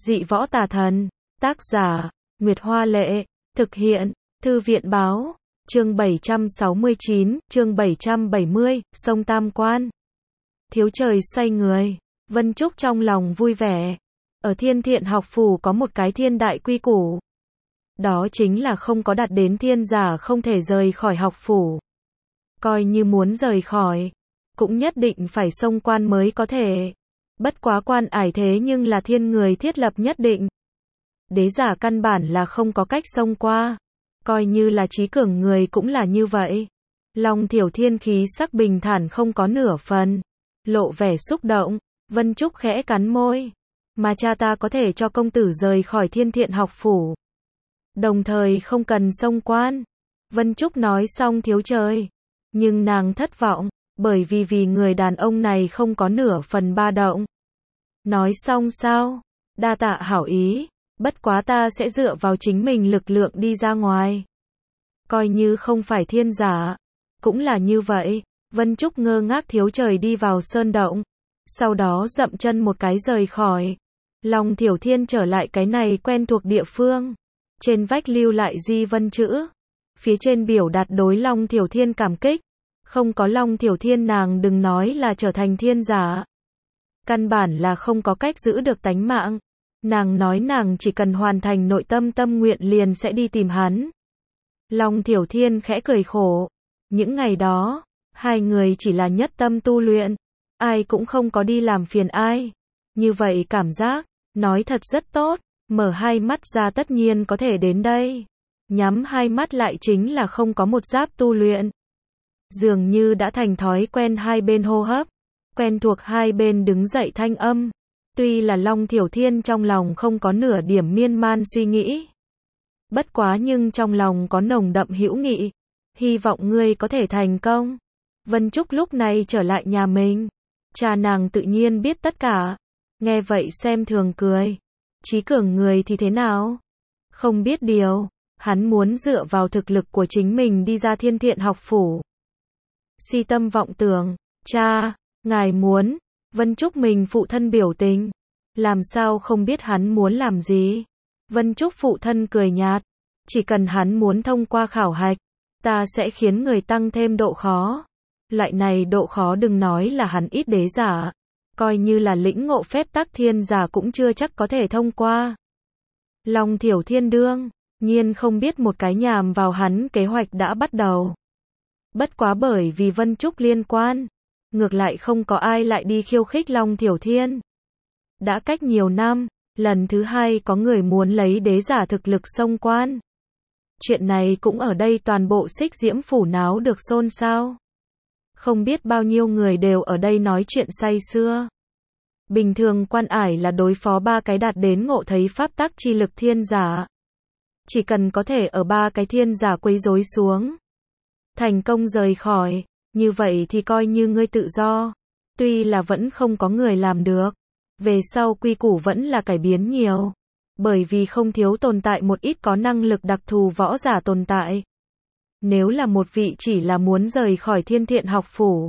Dị võ tà thần. Tác giả, Nguyệt Hoa Lệ. Thực hiện, Thư viện Báo. Chương 769, chương 770, sông Tam Quan. Thiếu trời xoay người. Vân Trúc trong lòng vui vẻ. Ở Thiên Thiện học phủ có một cái thiên đại quy củ. Đó chính là không có đạt đến thiên giả không thể rời khỏi học phủ. Coi như muốn rời khỏi, cũng nhất định phải xông quan mới có thể. Bất quá quan ải thế nhưng là thiên người thiết lập nhất định. Đế giả căn bản là không có cách xông qua. Coi như là trí cường người cũng là như vậy. Long Thiểu Thiên khí sắc bình thản không có nửa phần. Lộ vẻ xúc động. Vân Trúc khẽ cắn môi. Mà cha ta có thể cho công tử rời khỏi Thiên Thiện học phủ. Đồng thời không cần xông quan. Vân Trúc nói xong thiếu trời. Nhưng nàng thất vọng. Bởi vì người đàn ông này không có nửa phần ba động. Nói xong sao? Đa tạ hảo ý. Bất quá ta sẽ dựa vào chính mình lực lượng đi ra ngoài. Coi như không phải thiên giả. Cũng là như vậy. Vân Trúc ngơ ngác thiếu trời đi vào sơn động. Sau đó dậm chân một cái rời khỏi. Long Thiểu Thiên trở lại cái này quen thuộc địa phương. Trên vách lưu lại di vân chữ. Phía trên biểu đạt đối Long Thiểu Thiên cảm kích. Không có Long Thiểu Thiên nàng đừng nói là trở thành thiên giả. Căn bản là không có cách giữ được tánh mạng. Nàng nói nàng chỉ cần hoàn thành nội tâm tâm nguyện liền sẽ đi tìm hắn. Long Thiểu Thiên khẽ cười khổ. Những ngày đó, hai người chỉ là nhất tâm tu luyện. Ai cũng không có đi làm phiền ai. Như vậy cảm giác, nói thật rất tốt. Mở hai mắt ra tất nhiên có thể đến đây. Nhắm hai mắt lại chính là không có một giáp tu luyện. Dường như đã thành thói quen hai bên hô hấp. Quen thuộc hai bên đứng dậy thanh âm. Tuy là Long Thiểu Thiên trong lòng không có nửa điểm miên man suy nghĩ. Bất quá nhưng trong lòng có nồng đậm hữu nghị. Hy vọng ngươi có thể thành công. Vân Trúc lúc này trở lại nhà mình. Cha nàng tự nhiên biết tất cả. Nghe vậy xem thường cười. Trí cường người thì thế nào? Không biết điều. Hắn muốn dựa vào thực lực của chính mình đi ra Thiên Thiện học phủ. Si tâm vọng tưởng. Cha, ngài muốn. Vân Trúc mình phụ thân biểu tình. Làm sao không biết hắn muốn làm gì? Vân Trúc phụ thân cười nhạt. Chỉ cần hắn muốn thông qua khảo hạch, ta sẽ khiến người tăng thêm độ khó. Loại này độ khó đừng nói là hắn ít đế giả. Coi như là lĩnh ngộ phép tắc thiên giả cũng chưa chắc có thể thông qua. Long Thiểu Thiên đương nhiên không biết một cái nhằm vào hắn kế hoạch đã bắt đầu. Bất quá bởi vì Vân Trúc liên quan. Ngược lại không có ai lại đi khiêu khích Long Thiểu Thiên. Đã cách nhiều năm, lần thứ hai có người muốn lấy đế giả thực lực xông quan. Chuyện này cũng ở đây toàn bộ Xích Diễm phủ náo được xôn xao. Không biết bao nhiêu người đều ở đây nói chuyện say sưa. Bình thường quan ải là đối phó ba cái đạt đến ngộ thấy pháp tắc chi lực thiên giả. Chỉ cần có thể ở ba cái thiên giả quấy rối xuống. Thành công rời khỏi. Như vậy thì coi như ngươi tự do. Tuy là vẫn không có người làm được. Về sau quy củ vẫn là cải biến nhiều. Bởi vì không thiếu tồn tại một ít có năng lực đặc thù võ giả tồn tại. Nếu là một vị chỉ là muốn rời khỏi Thiên Thiện học phủ.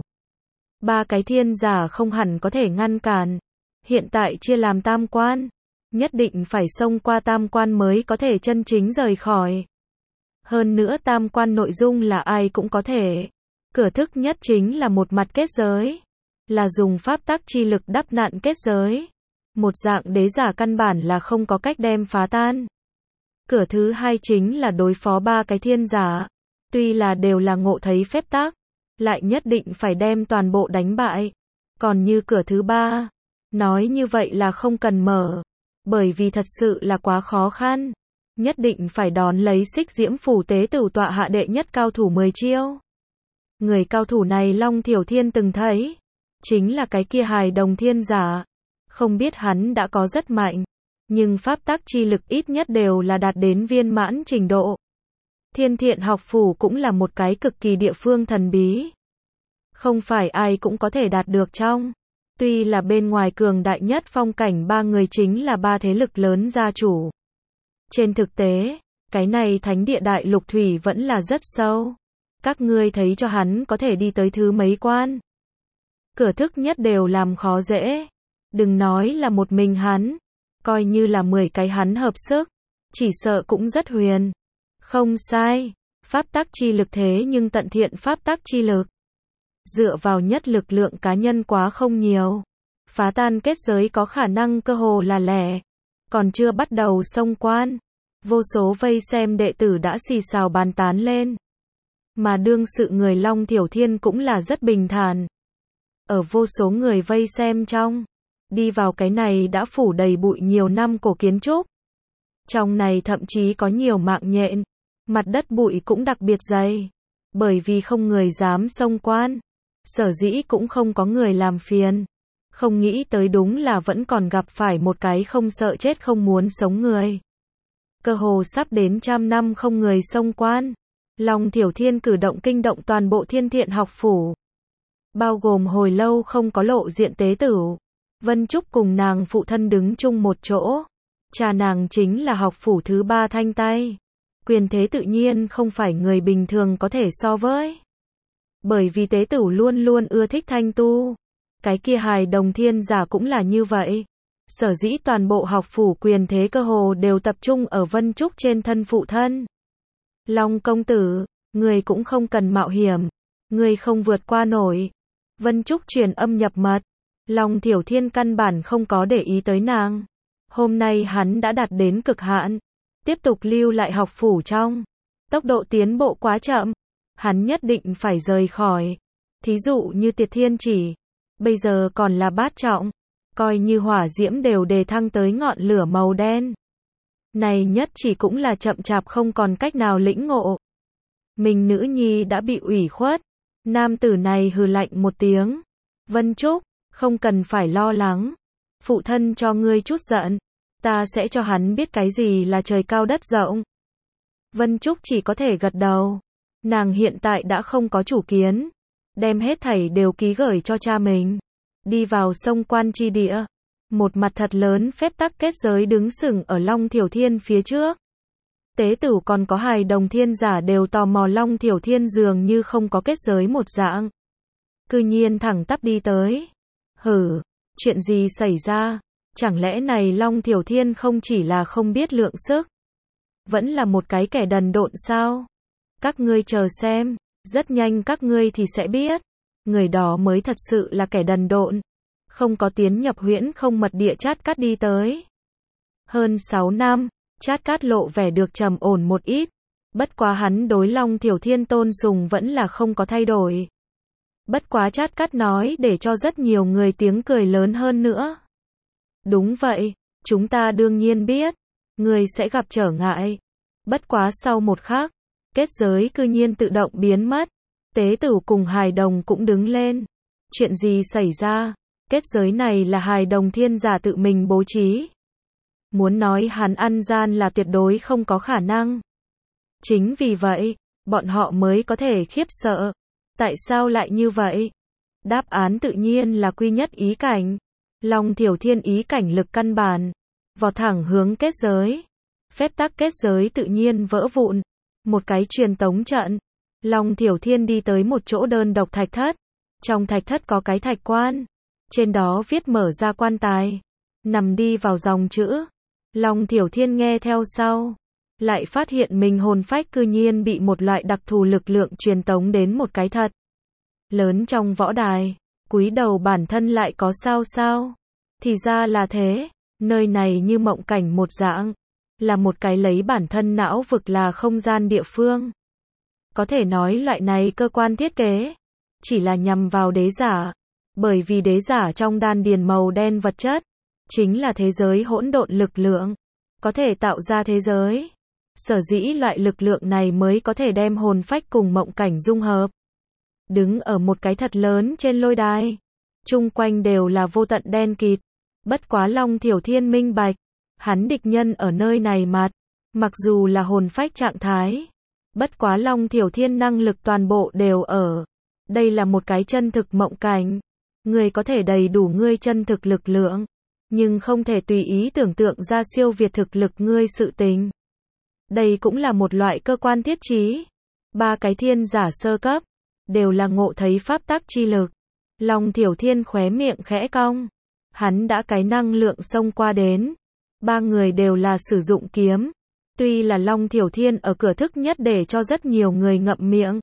Ba cái thiên giả không hẳn có thể ngăn cản. Hiện tại chia làm tam quan. Nhất định phải xông qua tam quan mới có thể chân chính rời khỏi. Hơn nữa tam quan nội dung là ai cũng có thể. Cửa thức nhất chính là một mặt kết giới. Là dùng pháp tắc chi lực đắp nặn kết giới. Một dạng đế giả căn bản là không có cách đem phá tan. Cửa thứ hai chính là đối phó ba cái thiên giả. Tuy là đều là ngộ thấy phép tắc. Lại nhất định phải đem toàn bộ đánh bại. Còn như cửa thứ ba. Nói như vậy là không cần mở. Bởi vì thật sự là quá khó khăn. Nhất định phải đón lấy Xích Diễm phủ tế tử tọa hạ đệ nhất cao thủ 10 chiêu. Người cao thủ này Long Thiểu Thiên từng thấy. Chính là cái kia hài đồng thiên giả. Không biết hắn đã có rất mạnh. Nhưng pháp tắc chi lực ít nhất đều là đạt đến viên mãn trình độ. Thiên Thiện học phủ cũng là một cái cực kỳ địa phương thần bí. Không phải ai cũng có thể đạt được trong. Tuy là bên ngoài cường đại nhất phong cảnh ba người chính là ba thế lực lớn gia chủ. Trên thực tế, cái này thánh địa đại lục thủy vẫn là rất sâu. Các ngươi thấy cho hắn có thể đi tới thứ mấy quan. Cửa thức nhất đều làm khó dễ. Đừng nói là một mình hắn. coi như là 10 cái hắn hợp sức, chỉ sợ cũng rất huyền. Không sai, pháp tắc chi lực thế nhưng tận thiện pháp tắc chi lực. Dựa vào nhất lực lượng cá nhân quá không nhiều. Phá tan kết giới có khả năng cơ hồ là lẻ. Còn chưa bắt đầu xông quan. Vô số vây xem đệ tử đã xì xào bàn tán lên. Mà đương sự người Long Thiểu Thiên cũng là rất bình thản. Ở vô số người vây xem trong. Đi vào cái này đã phủ đầy bụi nhiều năm cổ kiến trúc. Trong này thậm chí có nhiều mạng nhện. Mặt đất bụi cũng đặc biệt dày. Bởi vì không người dám xông quan. Sở dĩ cũng không có người làm phiền. Không nghĩ tới đúng là vẫn còn gặp phải một cái không sợ chết không muốn sống người. Cơ hồ sắp đến 100 năm không người xông quan. Long Thiểu Thiên cử động kinh động toàn bộ Thiên Thiện học phủ. Bao gồm hồi lâu không có lộ diện tế tử. Vân Trúc cùng nàng phụ thân đứng chung một chỗ. Cha nàng chính là học phủ thứ 3 Thanh Tay. Quyền thế tự nhiên không phải người bình thường có thể so với. Bởi vì tế tử luôn luôn ưa thích thanh tu. Cái kia hài đồng thiên giả cũng là như vậy. Sở dĩ toàn bộ học phủ quyền thế cơ hồ đều tập trung ở Vân Trúc trên thân phụ thân. Long công tử, người cũng không cần mạo hiểm. Người không vượt qua nổi. Vân Trúc truyền âm nhập mật. Long Thiểu Thiên căn bản không có để ý tới nàng. Hôm nay hắn đã đạt đến cực hạn. Tiếp tục lưu lại học phủ trong. Tốc độ tiến bộ quá chậm. Hắn nhất định phải rời khỏi. Thí dụ như Tiệt Thiên Chỉ. Bây giờ còn là bát trọng. Coi như hỏa diễm đều đề thăng tới ngọn lửa màu đen. Này nhất chỉ cũng là chậm chạp không còn cách nào lĩnh ngộ. Mình nữ nhi đã bị ủy khuất. Nam tử này hừ lạnh một tiếng. Vân Trúc, không cần phải lo lắng. Phụ thân cho ngươi chút giận. Ta sẽ cho hắn biết cái gì là trời cao đất rộng. Vân Trúc chỉ có thể gật đầu. Nàng hiện tại đã không có chủ kiến. Đem hết thảy đều ký gửi cho cha mình. Đi vào sông quan chi địa. Một mặt thật lớn phép tắc kết giới đứng sừng ở Long Thiểu Thiên phía trước. Tế tử còn có hài đồng thiên giả đều tò mò Long Thiểu Thiên dường như không có kết giới một dạng. Cư nhiên thẳng tắp đi tới. Hử, chuyện gì xảy ra? Chẳng lẽ này Long Thiểu Thiên không chỉ là không biết lượng sức, vẫn là một cái kẻ đần độn sao? Các ngươi chờ xem, rất nhanh các ngươi thì sẽ biết. Người đó mới thật sự là kẻ đần độn. Không có tiến nhập huyễn không mật địa Chát Cát đi tới. Hơn 6 năm, Chát Cát lộ vẻ được trầm ổn một ít. Bất quá hắn đối Long Thiểu Thiên tôn sùng vẫn là không có thay đổi. Bất quá Chát Cát nói để cho rất nhiều người tiếng cười lớn hơn nữa. Đúng vậy, chúng ta đương nhiên biết. Người sẽ gặp trở ngại. Bất quá sau một khắc, kết giới cư nhiên tự động biến mất. Tế tử cùng hài đồng cũng đứng lên. Chuyện gì xảy ra? Kết giới này là hài đồng thiên giả tự mình bố trí. Muốn nói hắn ăn gian là tuyệt đối không có khả năng. Chính vì vậy, bọn họ mới có thể khiếp sợ. Tại sao lại như vậy? Đáp án tự nhiên là quy nhất ý cảnh. Long Thiểu Thiên ý cảnh lực căn bản. Vọt thẳng hướng kết giới. Phép tắc kết giới tự nhiên vỡ vụn. Một cái truyền tống trận. Long Thiểu Thiên đi tới một chỗ đơn độc thạch thất. Trong thạch thất có cái thạch quan. Trên đó viết mở ra quan tài. Nằm đi vào dòng chữ. Long Thiểu Thiên nghe theo sau. Lại phát hiện mình hồn phách cư nhiên bị một loại đặc thù lực lượng truyền tống đến một cái thật lớn trong võ đài. Cúi đầu bản thân lại có sao. Thì ra là thế. Nơi này như mộng cảnh một dạng. Là một cái lấy bản thân não vực là không gian địa phương. Có thể nói loại này cơ quan thiết kế chỉ là nhằm vào đế giả. Bởi vì đế giả trong đan điền màu đen vật chất chính là thế giới hỗn độn lực lượng. Có thể tạo ra thế giới. Sở dĩ loại lực lượng này mới có thể đem hồn phách cùng mộng cảnh dung hợp. Đứng ở một cái thật lớn trên lôi đài. Chung quanh đều là vô tận đen kịt. Bất quá Long Thiểu Thiên minh bạch. Hắn địch nhân ở nơi này mặc dù là hồn phách trạng thái. Bất quá Long Thiểu Thiên năng lực toàn bộ đều ở. Đây là một cái chân thực mộng cảnh. Người có thể đầy đủ ngươi chân thực lực lượng. Nhưng không thể tùy ý tưởng tượng ra siêu việt thực lực ngươi sự tình. Đây cũng là một loại cơ quan thiết trí. 3 cái thiên giả sơ cấp. Đều là ngộ thấy pháp tắc chi lực. Long Thiểu Thiên khóe miệng khẽ cong. Hắn đã cái năng lượng xông qua đến. Ba người đều là sử dụng kiếm. Tuy là Long Thiểu Thiên ở cửa thứ nhất để cho rất nhiều người ngậm miệng.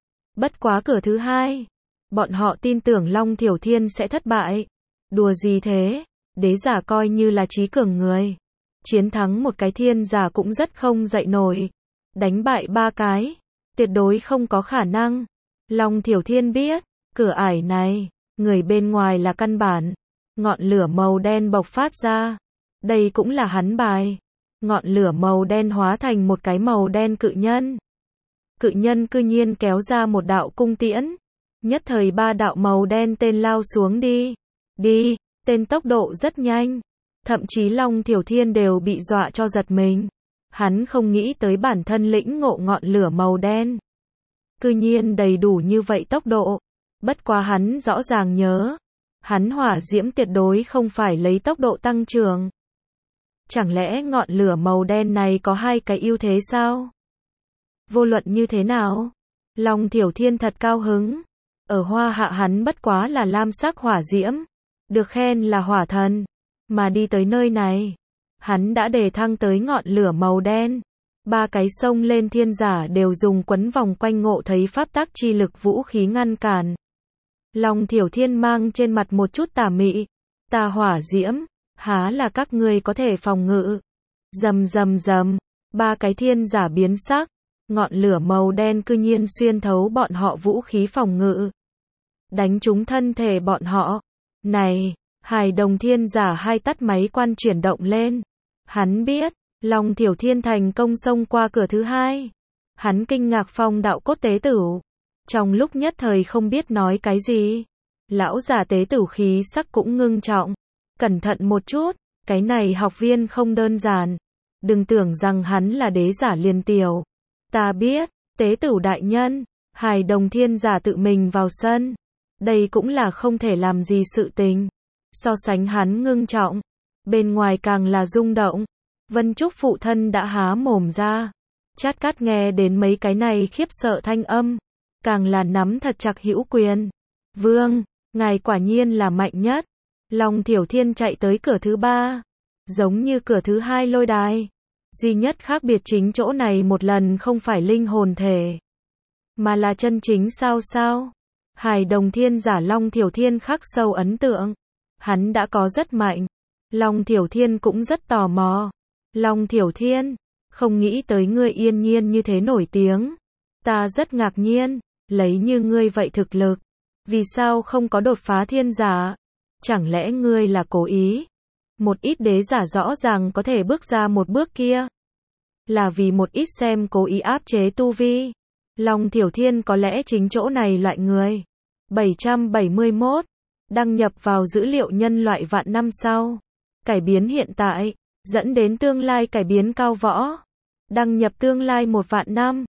Bất quá cửa thứ hai, bọn họ tin tưởng Long Thiểu Thiên sẽ thất bại. Đùa gì thế, đế giả coi như là trí cường người. Chiến thắng một cái thiên giả cũng rất không dậy nổi. Đánh bại ba cái, tuyệt đối không có khả năng. Long Thiểu Thiên biết, cửa ải này, người bên ngoài là căn bản. Ngọn lửa màu đen bộc phát ra. Đây cũng là hắn bài. Ngọn lửa màu đen hóa thành một cái màu đen cự nhân. Cự nhân cư nhiên kéo ra một đạo cung tiễn. Nhất thời ba đạo màu đen tên lao xuống đi. Đi, tên tốc độ rất nhanh. Thậm chí Long Thiểu Thiên đều bị dọa cho giật mình. Hắn không nghĩ tới bản thân lĩnh ngộ ngọn lửa màu đen. Cư nhiên đầy đủ như vậy tốc độ. Bất quá hắn rõ ràng nhớ. Hắn hỏa diễm tuyệt đối không phải lấy tốc độ tăng trưởng. Chẳng lẽ ngọn lửa màu đen này có hai cái ưu thế sao? Vô luận như thế nào? Long Thiểu Thiên thật cao hứng. Ở Hoa Hạ hắn bất quá là lam sắc hỏa diễm. Được khen là hỏa thần. Mà đi tới nơi này. Hắn đã đề thăng tới ngọn lửa màu đen. Ba cái sông lên thiên giả đều dùng quấn vòng quanh ngộ thấy pháp tắc chi lực vũ khí ngăn cản. Long Thiểu Thiên mang trên mặt một chút tà mị. Ta hỏa diễm, há là các ngươi có thể phòng ngự. Rầm rầm rầm, ba cái thiên giả biến sắc. Ngọn lửa màu đen cư nhiên xuyên thấu bọn họ vũ khí phòng ngự. Đánh trúng thân thể bọn họ. Này, Hải Đồng thiên giả hai tắt máy quan chuyển động lên. Hắn biết, Long Thiểu Thiên thành công xông qua cửa thứ hai. Hắn kinh ngạc phong đạo cốt tế tử. Trong lúc nhất thời không biết nói cái gì. Lão giả tế tử khí sắc cũng ngưng trọng. Cẩn thận một chút, cái này học viên không đơn giản. Đừng tưởng rằng hắn là đế giả liền tiểu. Ta biết, tế tử đại nhân, Hải Đồng thiên giả tự mình vào sân. Đây cũng là không thể làm gì sự tình. So sánh hắn ngưng trọng, bên ngoài càng là rung động. Vân Trúc phụ thân đã há mồm ra. Chát Cát nghe đến mấy cái này khiếp sợ thanh âm, càng là nắm thật chặt hữu quyền. Vương, ngài quả nhiên là mạnh nhất. Long Thiểu Thiên chạy tới cửa thứ ba, giống như cửa thứ hai lôi đài. Duy nhất khác biệt chính chỗ này một lần không phải linh hồn thể, mà là chân chính sao. Hải Đồng thiên giả Long Thiểu Thiên khắc sâu ấn tượng. Hắn đã có rất mạnh. Long Thiểu Thiên cũng rất tò mò. Long Thiểu Thiên, không nghĩ tới ngươi yên nhiên như thế nổi tiếng. Ta rất ngạc nhiên, lấy như ngươi vậy thực lực. Vì sao không có đột phá thiên giả? Chẳng lẽ ngươi là cố ý? Một ít đế giả rõ ràng có thể bước ra một bước kia. Là vì một ít xem cố ý áp chế tu vi. Long Thiểu Thiên có lẽ chính chỗ này loại người. 771. Đăng nhập vào dữ liệu nhân loại vạn năm sau. Cải biến hiện tại, dẫn đến tương lai cải biến cao võ. Đăng nhập tương lai 1 vạn năm.